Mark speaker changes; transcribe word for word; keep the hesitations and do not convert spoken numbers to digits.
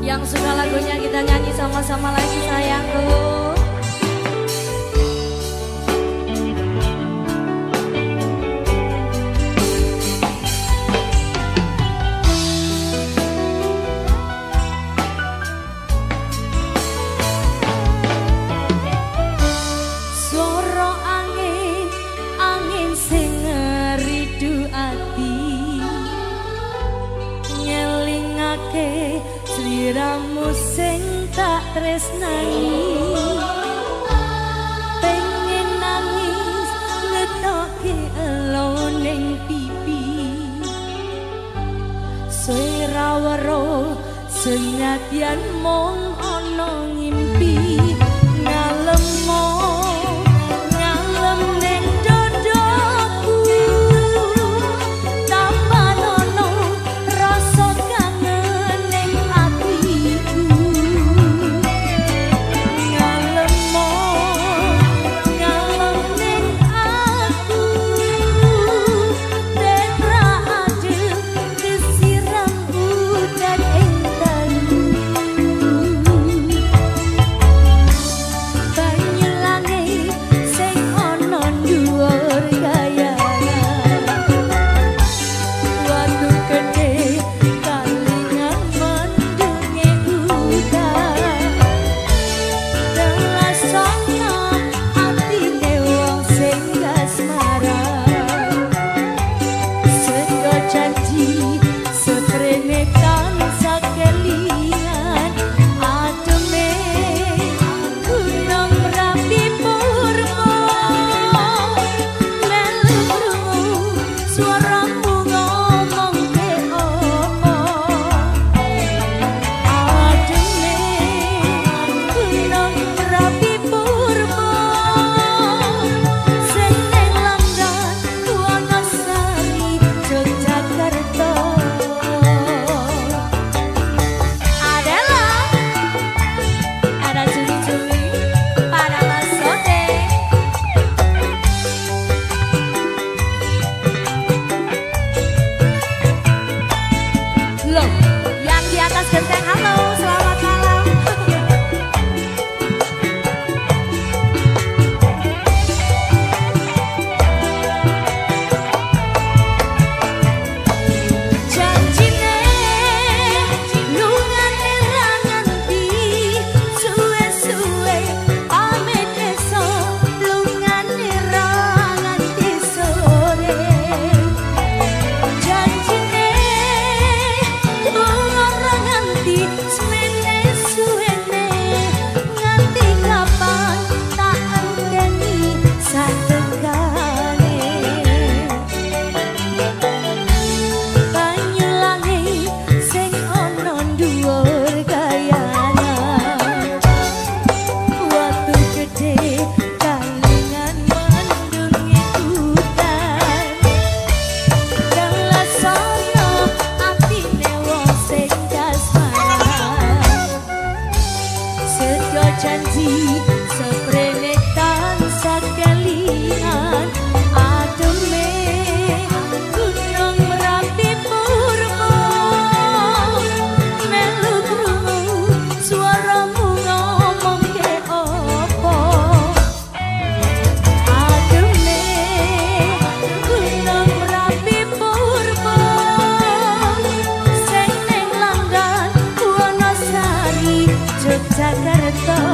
Speaker 1: Yang suka lagunya kita nyanyi sama-sama lagi sayangku. Suara angin, angin sing ngeridu ati, ngelingake sliramu sing tak tresnani. Pengen nangis ngetoke elo ning pipi, sira weruh senadyan mung ana ngimpi. Ngalemo ngalem ning dodoku, tambah nono rasa kangen ning atiku. Ngalemo ngalem ning aku, tetra adil kesiram udan ing dalu. Banyu langit sing ana dhuwur kayangan, watu gedhe kalingan mendunge udan. Rasanya atine wong sing kasmaran, sedya janji seprene tansah kelingan. Ademe gunung Merapi Purba, melu krungu suaramu ngomong ke opo. Ademe gunung Merapi Purba, sing ning Langgan Wonosari Yogyakarta. Adalah ada cumi-cumi pada masote. Loh, yang di atas genteng, halo, selamat malam. Janjine lungane ra nganti, suwe-suwe pamit esuk, lungane ra nganti sore. Janjine lunga ra nganti, semene suwene, nganti kapan tak enteni satekane. Banyu langit sing ana dhuwur kayangan, watu gedhe kalingan mendunge udan. Rasanya atine wong sing kasmaran, sedya janji seprene tansah kelingan. Ademe gunung Merapi Purba, melu krungu suaramu ngomong ke opo. Ademe gunung Merapi Purba, sing ning Langgan Wonosari Yogyakarta.